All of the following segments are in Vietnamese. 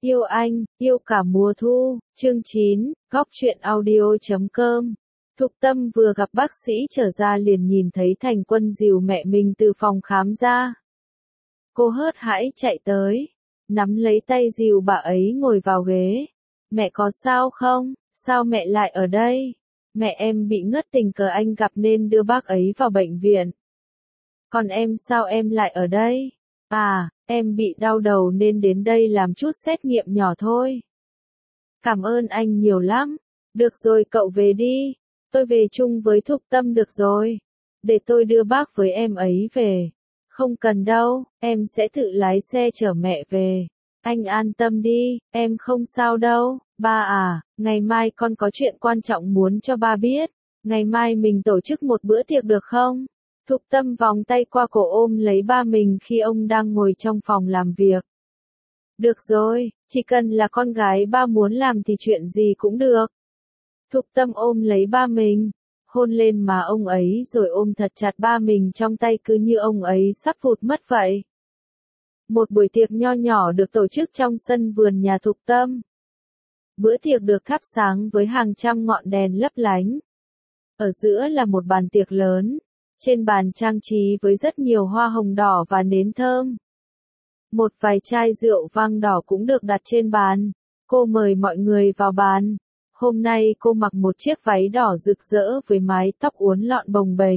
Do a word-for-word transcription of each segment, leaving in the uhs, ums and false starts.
Yêu anh, yêu cả mùa thu, chương chín, góc truyện audio chấm com. Thục Tâm vừa gặp bác sĩ trở ra liền nhìn thấy Thành Quân dìu mẹ mình từ phòng khám ra. Cô hớt hãi chạy tới, nắm lấy tay dìu bà ấy ngồi vào ghế. Mẹ có sao không? Sao mẹ lại ở đây? Mẹ em bị ngất tình cờ anh gặp nên đưa bác ấy vào bệnh viện. Còn em sao em lại ở đây? À, em bị đau đầu nên đến đây làm chút xét nghiệm nhỏ thôi. Cảm ơn anh nhiều lắm. Được rồi cậu về đi. Tôi về chung với Thục Tâm được rồi. Để tôi đưa bác với em ấy về. Không cần đâu, em sẽ tự lái xe chở mẹ về. Anh an tâm đi, em không sao đâu. Ba à, ngày mai con có chuyện quan trọng muốn cho ba biết. Ngày mai mình tổ chức một bữa tiệc được không? Thục Tâm vòng tay qua cổ ôm lấy ba mình khi ông đang ngồi trong phòng làm việc. Được rồi, chỉ cần là con gái ba muốn làm thì chuyện gì cũng được. Thục Tâm ôm lấy ba mình, hôn lên má ông ấy rồi ôm thật chặt ba mình trong tay cứ như ông ấy sắp vụt mất vậy. Một buổi tiệc nho nhỏ được tổ chức trong sân vườn nhà Thục Tâm. Bữa tiệc được thắp sáng với hàng trăm ngọn đèn lấp lánh. Ở giữa là một bàn tiệc lớn. Trên bàn trang trí với rất nhiều hoa hồng đỏ và nến thơm. Một vài chai rượu vang đỏ cũng được đặt trên bàn. Cô mời mọi người vào bàn. Hôm nay cô mặc một chiếc váy đỏ rực rỡ với mái tóc uốn lọn bồng bềnh.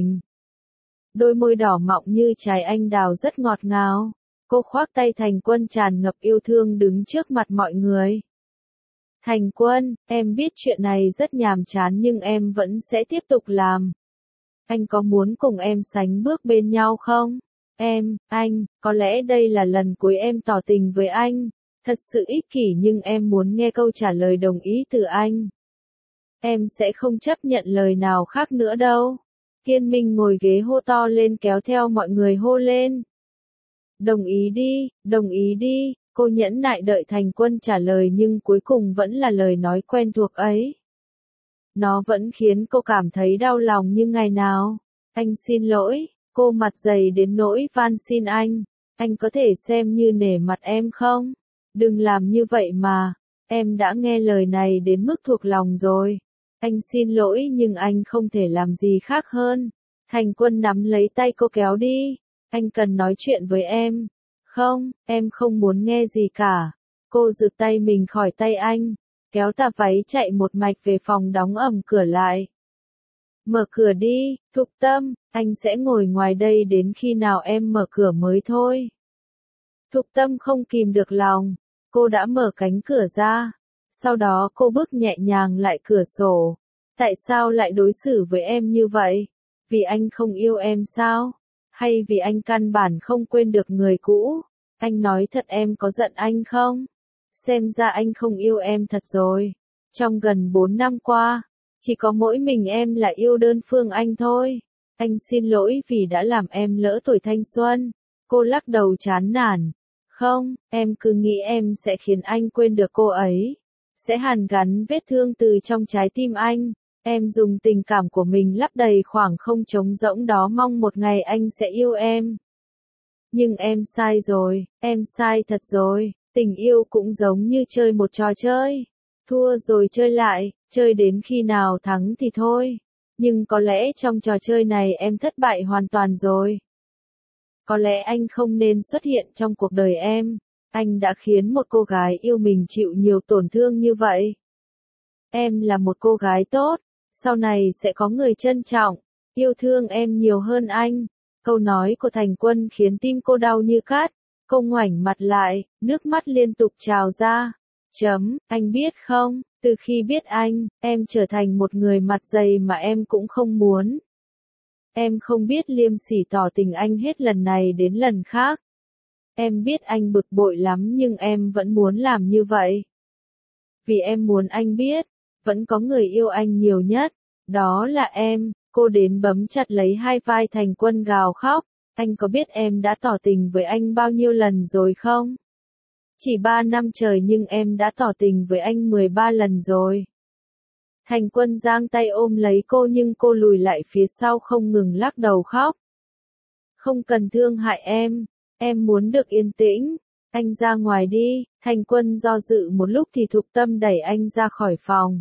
Đôi môi đỏ mọng như trái anh đào rất ngọt ngào. Cô khoác tay Thành Quân tràn ngập yêu thương đứng trước mặt mọi người. Thành Quân, em biết chuyện này rất nhàm chán nhưng em vẫn sẽ tiếp tục làm. Anh có muốn cùng em sánh bước bên nhau không? Em, anh, có lẽ đây là lần cuối em tỏ tình với anh. Thật sự ích kỷ nhưng em muốn nghe câu trả lời đồng ý từ anh. Em sẽ không chấp nhận lời nào khác nữa đâu. Kiên Minh ngồi ghế hô to lên kéo theo mọi người hô lên. Đồng ý đi, đồng ý đi, cô nhẫn nại đợi Thành Quân trả lời nhưng cuối cùng vẫn là lời nói quen thuộc ấy. Nó vẫn khiến cô cảm thấy đau lòng như ngày nào. Anh xin lỗi, cô mặt dày đến nỗi van xin anh. Anh có thể xem như nể mặt em không? Đừng làm như vậy mà. Em đã nghe lời này đến mức thuộc lòng rồi. Anh xin lỗi nhưng anh không thể làm gì khác hơn. Thành Quân nắm lấy tay cô kéo đi. Anh cần nói chuyện với em. Không, em không muốn nghe gì cả. Cô giựt tay mình khỏi tay anh. Kéo tà váy chạy một mạch về phòng đóng ầm cửa lại. Mở cửa đi, Thục Tâm, anh sẽ ngồi ngoài đây đến khi nào em mở cửa mới thôi. Thục Tâm không kìm được lòng, cô đã mở cánh cửa ra. Sau đó cô bước nhẹ nhàng lại cửa sổ. Tại sao lại đối xử với em như vậy? Vì anh không yêu em sao? Hay vì anh căn bản không quên được người cũ? Anh nói thật em có giận anh không? Xem ra anh không yêu em thật rồi. Trong gần bốn năm qua, chỉ có mỗi mình em là yêu đơn phương anh thôi. Anh xin lỗi vì đã làm em lỡ tuổi thanh xuân. Cô lắc đầu chán nản. Không, em cứ nghĩ em sẽ khiến anh quên được cô ấy. Sẽ hàn gắn vết thương từ trong trái tim anh. Em dùng tình cảm của mình lấp đầy khoảng không trống rỗng đó mong một ngày anh sẽ yêu em. Nhưng em sai rồi, em sai thật rồi. Tình yêu cũng giống như chơi một trò chơi. Thua rồi chơi lại, chơi đến khi nào thắng thì thôi. Nhưng có lẽ trong trò chơi này em thất bại hoàn toàn rồi. Có lẽ anh không nên xuất hiện trong cuộc đời em. Anh đã khiến một cô gái yêu mình chịu nhiều tổn thương như vậy. Em là một cô gái tốt. Sau này sẽ có người trân trọng, yêu thương em nhiều hơn anh. Câu nói của Thành Quân khiến tim cô đau như cát. Cô ngoảnh mặt lại, nước mắt liên tục trào ra. Chấm, anh biết không, từ khi biết anh, em trở thành một người mặt dày mà em cũng không muốn. Em không biết liêm sỉ tỏ tình anh hết lần này đến lần khác. Em biết anh bực bội lắm nhưng em vẫn muốn làm như vậy. Vì em muốn anh biết, vẫn có người yêu anh nhiều nhất, đó là em. Cô đến bấm chặt lấy hai vai Thành Quân gào khóc. Anh có biết em đã tỏ tình với anh bao nhiêu lần rồi không? Chỉ ba năm trời nhưng em đã tỏ tình với anh mười ba lần rồi. Thành Quân giang tay ôm lấy cô nhưng cô lùi lại phía sau không ngừng lắc đầu khóc. Không cần thương hại em, em muốn được yên tĩnh. Anh ra ngoài đi, Thành Quân do dự một lúc thì Thục Tâm đẩy anh ra khỏi phòng.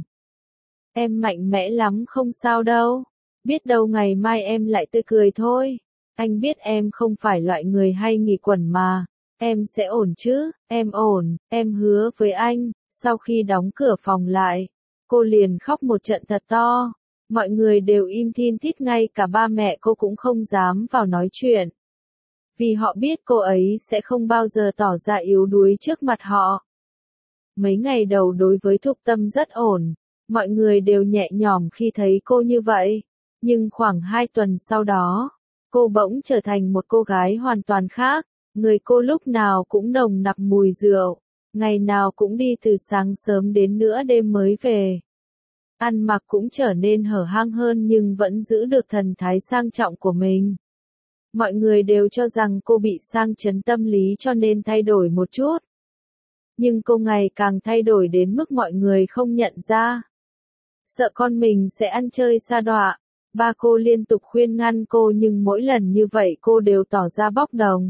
Em mạnh mẽ lắm không sao đâu. Biết đâu ngày mai em lại tươi cười thôi. Anh biết em không phải loại người hay nghỉ quẩn mà. Em sẽ ổn chứ, em ổn, em hứa với anh. Sau khi đóng cửa phòng lại, cô liền khóc một trận thật to. Mọi người đều im thin thít, ngay cả ba mẹ cô cũng không dám vào nói chuyện. Vì họ biết cô ấy sẽ không bao giờ tỏ ra yếu đuối trước mặt họ. Mấy ngày đầu đối với Thục Tâm rất ổn. Mọi người đều nhẹ nhõm khi thấy cô như vậy. Nhưng khoảng hai tuần sau đó, cô bỗng trở thành một cô gái hoàn toàn khác. Người cô lúc nào cũng nồng nặc mùi rượu. Ngày nào cũng đi từ sáng sớm đến nửa đêm mới về. Ăn mặc cũng trở nên hở hang hơn nhưng vẫn giữ được thần thái sang trọng của mình. Mọi người đều cho rằng cô bị sang chấn tâm lý cho nên thay đổi một chút. Nhưng cô ngày càng thay đổi đến mức mọi người không nhận ra. Sợ con mình sẽ ăn chơi sa đọa, ba cô liên tục khuyên ngăn cô nhưng mỗi lần như vậy cô đều tỏ ra bốc đồng.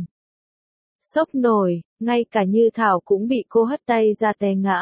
Sốc nổi, ngay cả Như Thảo cũng bị cô hất tay ra té ngã.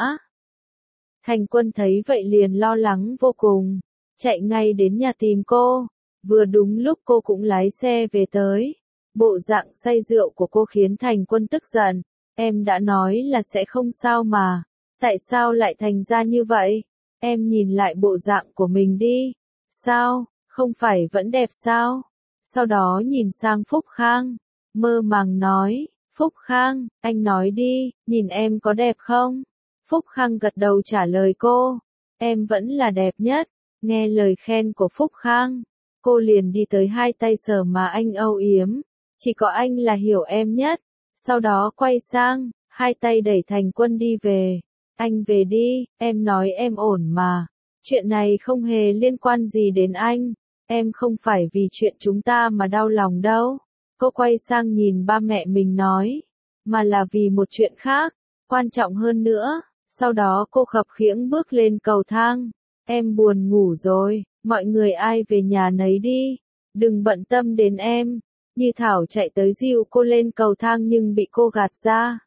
Thành Quân thấy vậy liền lo lắng vô cùng, chạy ngay đến nhà tìm cô. Vừa đúng lúc cô cũng lái xe về tới. Bộ dạng say rượu của cô khiến Thành Quân tức giận. Em đã nói là sẽ không sao mà. Tại sao lại thành ra như vậy? Em nhìn lại bộ dạng của mình đi. Sao, không phải vẫn đẹp sao? Sau đó nhìn sang Phúc Khang. Mơ màng nói, Phúc Khang, anh nói đi, nhìn em có đẹp không? Phúc Khang gật đầu trả lời cô. Em vẫn là đẹp nhất. Nghe lời khen của Phúc Khang, cô liền đi tới hai tay sờ mà anh âu yếm. Chỉ có anh là hiểu em nhất. Sau đó quay sang, hai tay đẩy Thành Quân đi về. Anh về đi, em nói em ổn mà. Chuyện này không hề liên quan gì đến anh. Em không phải vì chuyện chúng ta mà đau lòng đâu. Cô quay sang nhìn ba mẹ mình nói. Mà là vì một chuyện khác, quan trọng hơn nữa. Sau đó cô khập khiễng bước lên cầu thang. Em buồn ngủ rồi, mọi người ai về nhà nấy đi. Đừng bận tâm đến em. Như Thảo chạy tới dìu cô lên cầu thang nhưng bị cô gạt ra.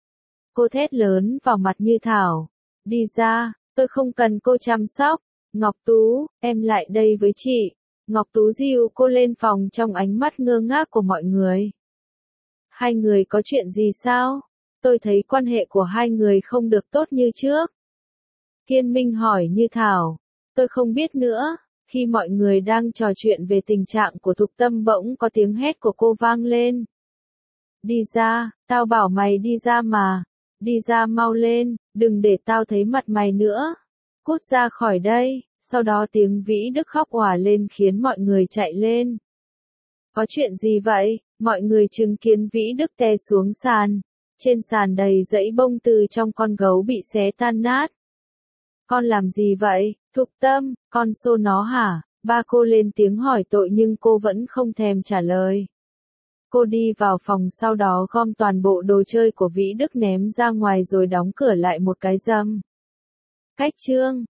Cô thét lớn vào mặt Như Thảo. Đi ra, tôi không cần cô chăm sóc. Ngọc Tú, em lại đây với chị. Ngọc Tú dìu cô lên phòng trong ánh mắt ngơ ngác của mọi người. Hai người có chuyện gì sao? Tôi thấy quan hệ của hai người không được tốt như trước. Kiên Minh hỏi Như Thảo. Tôi không biết nữa. Khi mọi người đang trò chuyện về tình trạng của Thục Tâm bỗng có tiếng hét của cô vang lên. Đi ra, tao bảo mày đi ra mà. Đi ra mau lên, đừng để tao thấy mặt mày nữa. Cút ra khỏi đây. Sau đó tiếng Vĩ Đức khóc òa lên khiến mọi người chạy lên. Có chuyện gì vậy? Mọi người chứng kiến Vĩ Đức té xuống sàn. Trên sàn đầy dãy bông từ trong con gấu bị xé tan nát. Con làm gì vậy? Thục Tâm, con xô nó hả? Ba cô lên tiếng hỏi tội nhưng cô vẫn không thèm trả lời. Cô đi vào phòng sau đó gom toàn bộ đồ chơi của Vĩ Đức ném ra ngoài rồi đóng cửa lại một cái giâm. Cách chương